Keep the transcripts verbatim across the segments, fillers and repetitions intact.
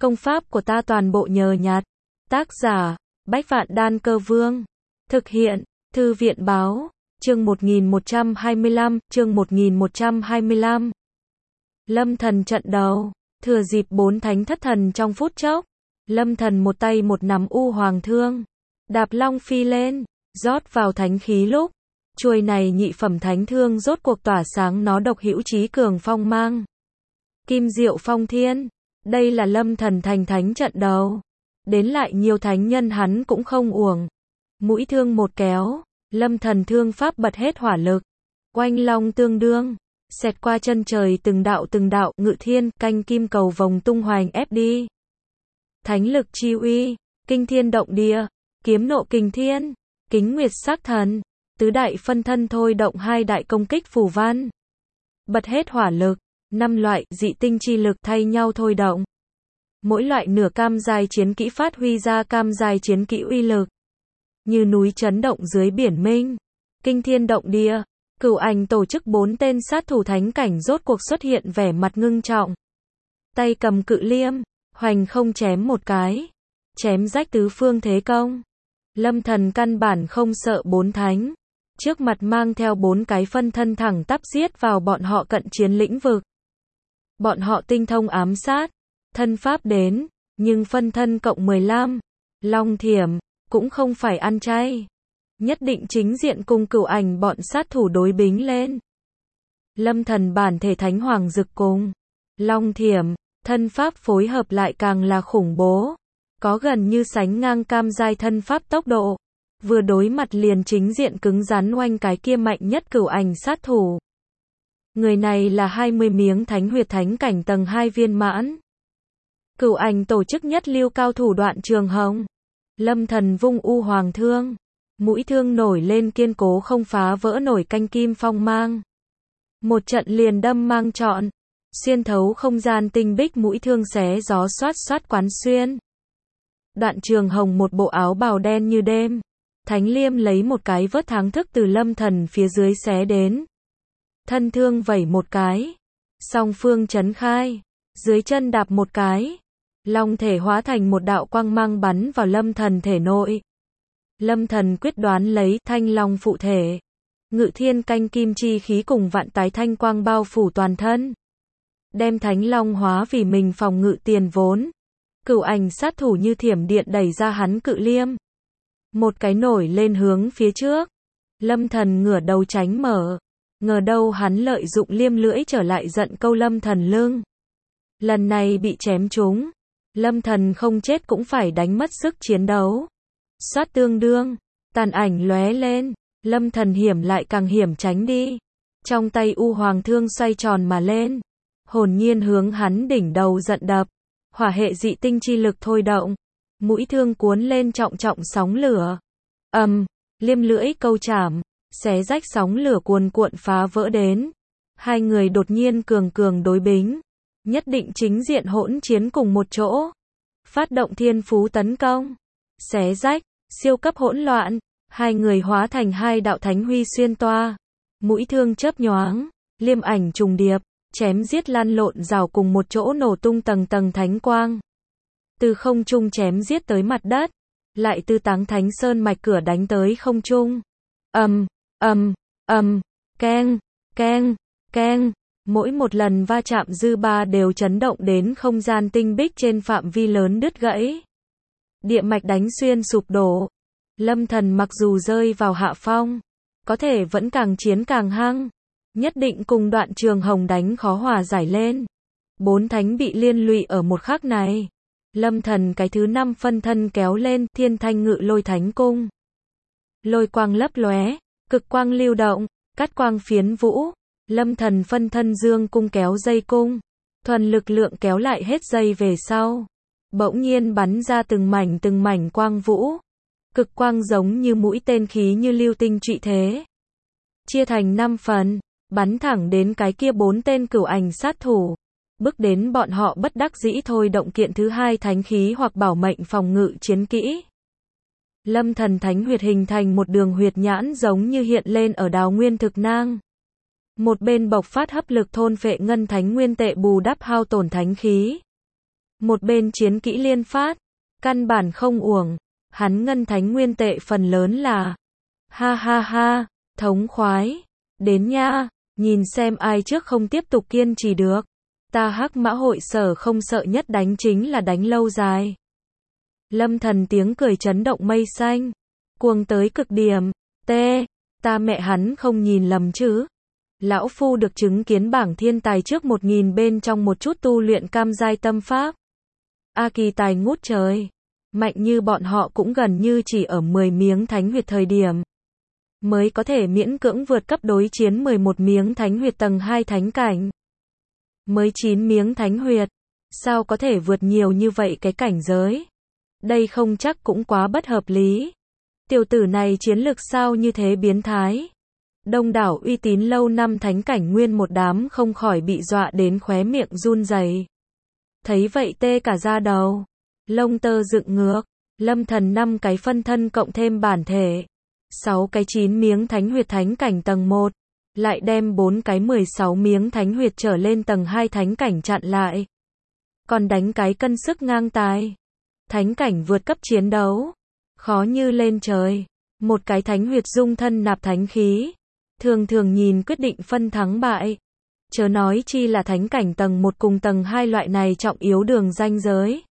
Công pháp của ta toàn bộ nhờ nhặt. Tác giả, Bách Vạn Đan Cơ Vương. Thực hiện, Thư viện Báo. Chương một nghìn một trăm hai mươi lăm, chương một nghìn một trăm hai mươi lăm. Lâm Thần trận đầu, thừa dịp bốn thánh thất thần trong phút chốc. Lâm Thần một tay một nắm u hoàng thương. Đạp long phi lên, rót vào thánh khí lúc. Chuôi này nhị phẩm thánh thương rốt cuộc tỏa sáng nó độc hữu chí cường phong mang. Kim diệu phong thiên. Đây là Lâm Thần thành thánh trận đầu. Đến lại nhiều thánh nhân hắn cũng không uổng. Mũi thương một kéo, Lâm Thần thương pháp bật hết hỏa lực. Oanh long tương đương, xẹt qua chân trời từng đạo từng đạo, ngự thiên, canh kim cầu vòng tung hoành ép đi. Thánh lực chi uy, kinh thiên động địa, kiếm nộ kình thiên, kính nguyệt sắc thần, tứ đại phân thân thôi động hai đại công kích phù văn. Bật hết hỏa lực, năm loại dị tinh chi lực thay nhau thôi động. Mỗi loại nửa cam giai chiến kỹ phát huy ra cam giai chiến kỹ uy lực. Như núi chấn động dưới biển mênh, kinh thiên động địa, Cửu Ảnh tổ chức bốn tên sát thủ thánh cảnh rốt cuộc xuất hiện vẻ mặt ngưng trọng. Tay cầm cự liêm, hoành không chém một cái, chém rách tứ phương thế công. Lâm Thần căn bản không sợ bốn thánh, trước mặt mang theo bốn cái phân thân thẳng tắp giết vào bọn họ cận chiến lĩnh vực. Bọn họ tinh thông ám sát, thân pháp đến, nhưng phân thân cộng mười lăm, long thiểm, cũng không phải ăn chay. Nhất định chính diện cùng Cửu Ảnh bọn sát thủ đối bính lên. Lâm Thần bản thể thánh hoàng dực cùng long thiểm, thân pháp phối hợp lại càng là khủng bố. Có gần như sánh ngang cam giai thân pháp tốc độ. Vừa đối mặt liền chính diện cứng rắn oanh cái kia mạnh nhất Cửu Ảnh sát thủ. Người này là hai mươi miếng thánh huyệt thánh cảnh tầng hai viên mãn. Cửu Ảnh tổ chức nhất lưu cao thủ Đoạn Trường Hồng. Lâm Thần vung u hoàng thương, mũi thương nổi lên kiên cố không phá vỡ nổi canh kim phong mang. Một trận liền đâm mang trọn, xuyên thấu không gian tinh bích, mũi thương xé gió xoát xoát quán xuyên. Đoạn Trường Hồng một bộ áo bào đen như đêm, thánh liêm lấy một cái vớt thắng thức từ Lâm Thần phía dưới xé đến. Thân thương vẩy một cái, song phương chấn khai, dưới chân đạp một cái. Long thể hóa thành một đạo quang mang bắn vào Lâm Thần thể nội. Lâm Thần quyết đoán lấy thanh long phụ thể. Ngự thiên canh kim chi khí cùng vạn tái thanh quang bao phủ toàn thân. Đem thánh long hóa vì mình phòng ngự tiền vốn. Cửu Ảnh sát thủ như thiểm điện đẩy ra hắn cự liêm. Một cái nổi lên hướng phía trước. Lâm Thần ngửa đầu tránh mở. Ngờ đâu hắn lợi dụng liêm lưỡi trở lại giận câu Lâm Thần lưng. Lần này bị chém trúng. Lâm Thần không chết cũng phải đánh mất sức chiến đấu. Xoát tương đương, tàn ảnh lóe lên, Lâm Thần hiểm lại càng hiểm tránh đi. Trong tay u hoàng thương xoay tròn mà lên, hồn nhiên hướng hắn đỉnh đầu giận đập. Hỏa hệ dị tinh chi lực thôi động, mũi thương cuốn lên trọng trọng sóng lửa. Ầm, um, liêm lưỡi câu chảm, xé rách sóng lửa cuồn cuộn phá vỡ đến. Hai người đột nhiên cường cường đối bính. Nhất định chính diện hỗn chiến cùng một chỗ. Phát động thiên phú tấn công. Xé rách, siêu cấp hỗn loạn. Hai người hóa thành hai đạo thánh huy xuyên toa. Mũi thương chớp nhoáng. Liêm ảnh trùng điệp. Chém giết lăn lộn rào cùng một chỗ nổ tung tầng tầng thánh quang. Từ không trung chém giết tới mặt đất. Lại từ Táng Thánh Sơn mạch cửa đánh tới không trung. Ầm, ầm, ầm, keng, keng, keng. Mỗi một lần va chạm dư ba đều chấn động đến không gian tinh bích trên phạm vi lớn đứt gãy. Địa mạch đánh xuyên sụp đổ. Lâm Thần mặc dù rơi vào hạ phong, có thể vẫn càng chiến càng hăng. Nhất định cùng Đoạn Trường Hồng đánh khó hòa giải lên. Bốn thánh bị liên lụy ở một khắc này. Lâm Thần cái thứ năm phân thân kéo lên Thiên Thanh Ngự Lôi Thánh Cung. Lôi quang lấp lóe, cực quang lưu động, cắt quang phiến vũ. Lâm Thần phân thân dương cung kéo dây cung, thuần lực lượng kéo lại hết dây về sau. Bỗng nhiên bắn ra từng mảnh từng mảnh quang vũ. Cực quang giống như mũi tên khí như lưu tinh trụy thế. Chia thành năm phần, bắn thẳng đến cái kia bốn tên Cửu Ảnh sát thủ. Bước đến bọn họ bất đắc dĩ thôi động kiện thứ hai thánh khí hoặc bảo mệnh phòng ngự chiến kỹ. Lâm Thần thánh huyệt hình thành một đường huyệt nhãn giống như hiện lên ở Đào Nguyên Thực Nang. Một bên bộc phát hấp lực thôn phệ ngân thánh nguyên tệ bù đắp hao tổn thánh khí. Một bên chiến kỹ liên phát, căn bản không uổng, hắn ngân thánh nguyên tệ phần lớn là ha ha ha, thống khoái, đến nha, nhìn xem ai trước không tiếp tục kiên trì được. Ta Hắc Mã hội sở không sợ nhất đánh chính là đánh lâu dài. Lâm Thần tiếng cười chấn động mây xanh, cuồng tới cực điểm, tê, ta mẹ hắn không nhìn lầm chứ. Lão Phu được chứng kiến bảng thiên tài trước một nghìn bên trong một chút tu luyện cam giai tâm pháp. A kỳ tài ngút trời, mạnh như bọn họ cũng gần như chỉ ở mười miếng thánh huyệt thời điểm mới có thể miễn cưỡng vượt cấp đối chiến mười một miếng thánh huyệt tầng hai thánh cảnh. Mới chín miếng thánh huyệt, sao có thể vượt nhiều như vậy cái cảnh giới? Đây không chắc cũng quá bất hợp lý. Tiểu tử này chiến lực sao như thế biến thái? Đông đảo uy tín lâu năm thánh cảnh nguyên một đám không khỏi bị dọa đến khóe miệng run rẩy. Thấy vậy tê cả da đầu, lông tơ dựng ngược, Lâm Thần năm cái phân thân cộng thêm bản thể, sáu cái chín miếng thánh huyệt thánh cảnh tầng một, lại đem bốn cái mười sáu miếng thánh huyệt trở lên tầng hai thánh cảnh chặn lại. Còn đánh cái cân sức ngang tài. Thánh cảnh vượt cấp chiến đấu, khó như lên trời. Một cái thánh huyệt dung thân nạp thánh khí, thường thường nhìn quyết định phân thắng bại. Chớ nói chi là thánh cảnh tầng một cùng tầng hai loại này trọng yếu đường ranh giới.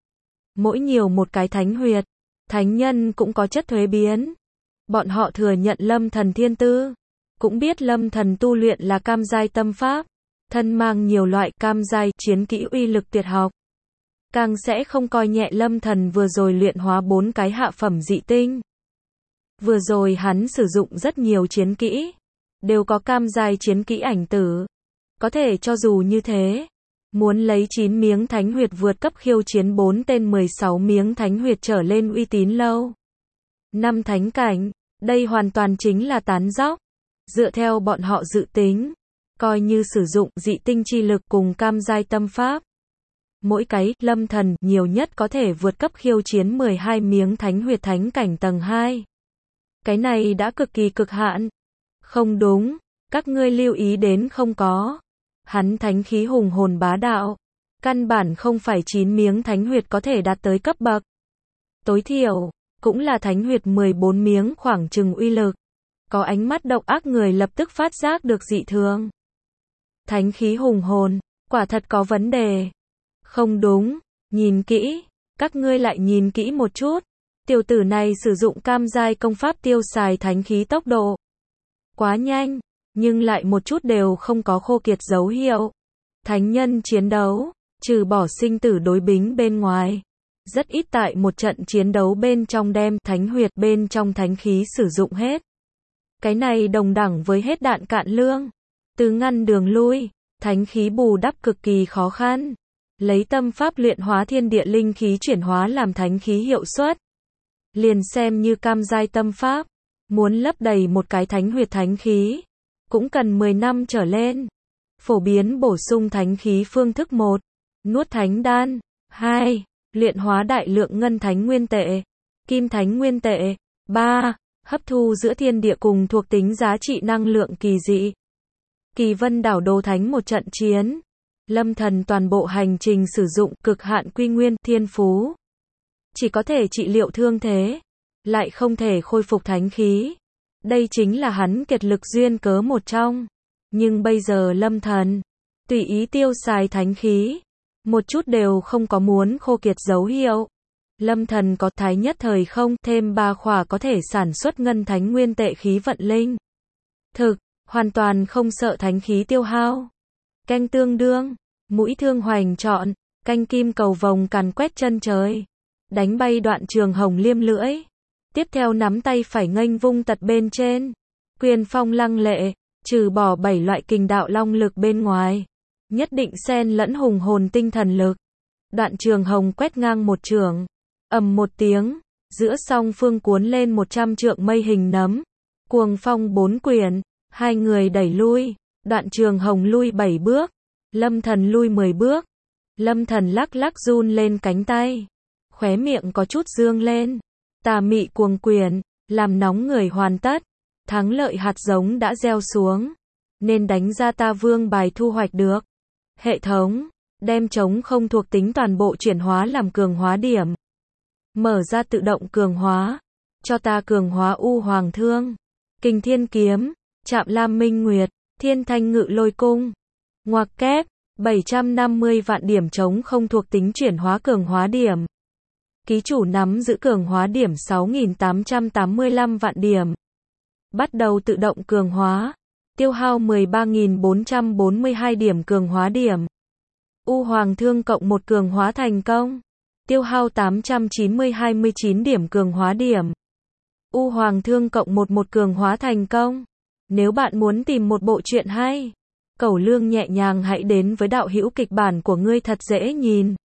Mỗi nhiều một cái thánh huyệt, thánh nhân cũng có chất thuế biến. Bọn họ thừa nhận Lâm Thần thiên tư, cũng biết Lâm Thần tu luyện là cam giai tâm pháp, thân mang nhiều loại cam giai chiến kỹ uy lực tuyệt học. Càng sẽ không coi nhẹ Lâm Thần vừa rồi luyện hóa bốn cái hạ phẩm dị tinh. Vừa rồi hắn sử dụng rất nhiều chiến kỹ, đều có cam giai chiến kỹ ảnh tử. Có thể cho dù như thế, muốn lấy chín miếng thánh huyệt vượt cấp khiêu chiến bốn tên mười sáu miếng thánh huyệt trở lên uy tín lâu năm thánh cảnh, đây hoàn toàn chính là tán dóc. Dựa theo bọn họ dự tính, coi như sử dụng dị tinh chi lực cùng cam giai tâm pháp, mỗi cái Lâm Thần nhiều nhất có thể vượt cấp khiêu chiến mười hai miếng thánh huyệt thánh cảnh tầng hai. Cái này đã cực kỳ cực hạn. Không đúng, các ngươi lưu ý đến không có. Hắn thánh khí hùng hồn bá đạo, căn bản không phải chín miếng thánh huyệt có thể đạt tới cấp bậc. Tối thiểu, cũng là thánh huyệt mười bốn miếng khoảng chừng uy lực. Có ánh mắt độc ác người lập tức phát giác được dị thường. Thánh khí hùng hồn, quả thật có vấn đề. Không đúng, nhìn kỹ, các ngươi lại nhìn kỹ một chút. Tiểu tử này sử dụng cam giai công pháp tiêu xài thánh khí tốc độ quá nhanh, nhưng lại một chút đều không có khô kiệt dấu hiệu. Thánh nhân chiến đấu, trừ bỏ sinh tử đối bính bên ngoài, rất ít tại một trận chiến đấu bên trong đem thánh huyệt bên trong thánh khí sử dụng hết. Cái này đồng đẳng với hết đạn cạn lương. Từ ngăn đường lui, thánh khí bù đắp cực kỳ khó khăn. Lấy tâm pháp luyện hóa thiên địa linh khí chuyển hóa làm thánh khí hiệu suất. Liền xem như cam giai tâm pháp, muốn lấp đầy một cái thánh huyệt thánh khí, cũng cần mười năm trở lên. Phổ biến bổ sung thánh khí phương thức một, nuốt thánh đan, hai, luyện hóa đại lượng ngân thánh nguyên tệ, kim thánh nguyên tệ, ba, hấp thu giữa thiên địa cùng thuộc tính giá trị năng lượng kỳ dị. Kỳ Vân đảo đồ thánh một trận chiến, Lâm Thần toàn bộ hành trình sử dụng cực hạn quy nguyên thiên phú. Chỉ có thể trị liệu thương thế, lại không thể khôi phục thánh khí. Đây chính là hắn kiệt lực duyên cớ một trong. Nhưng bây giờ Lâm Thần tùy ý tiêu xài thánh khí, một chút đều không có muốn khô kiệt dấu hiệu. Lâm Thần có thái nhất thời không, thêm ba khỏa có thể sản xuất ngân thánh nguyên tệ khí vận linh. Thực, hoàn toàn không sợ thánh khí tiêu hao. Canh tương đương, mũi thương hoành trọn, canh kim cầu vồng càn quét chân trời. Đánh bay Đoạn Trường Hồng liêm lưỡi. Tiếp theo nắm tay phải nghênh vung tật bên trên. Quyền phong lăng lệ, trừ bỏ bảy loại kình đạo long lực bên ngoài, nhất định xen lẫn hùng hồn tinh thần lực. Đoạn Trường Hồng quét ngang một trường, ầm một tiếng, giữa song phương cuốn lên một trăm trượng mây hình nấm. Cuồng phong bốn quyển, hai người đẩy lui, Đoạn Trường Hồng lui bảy bước, Lâm Thần lui mười bước. Lâm Thần lắc lắc run lên cánh tay, khóe miệng có chút dương lên. Tà mị cuồng quyền, làm nóng người hoàn tất. Thắng lợi hạt giống đã gieo xuống, nên đánh ra ta vương bài thu hoạch được. Hệ thống, Đem trống không thuộc tính toàn bộ chuyển hóa làm cường hóa điểm. Mở ra tự động cường hóa. Cho ta cường hóa U Hoàng Thương, Kình Thiên Kiếm, Trạm Lam Minh Nguyệt, Thiên Thanh Ngự Lôi Cung. Ngoặc kép, bảy trăm năm mươi vạn điểm trống không thuộc tính chuyển hóa cường hóa điểm. Ký chủ nắm giữ cường hóa điểm sáu nghìn tám trăm tám mươi lăm vạn điểm. Bắt đầu tự động cường hóa. Tiêu hao mười ba nghìn bốn trăm bốn mươi hai điểm cường hóa điểm. U Hoàng Thương cộng một cường hóa thành công. Tiêu hao tám trăm chín mươi hai mươi chín điểm cường hóa điểm. U Hoàng Thương cộng một một cường hóa thành công. Nếu bạn muốn tìm một bộ truyện hay, cẩu lương nhẹ nhàng hãy đến với đạo hữu kịch bản của ngươi thật dễ nhìn.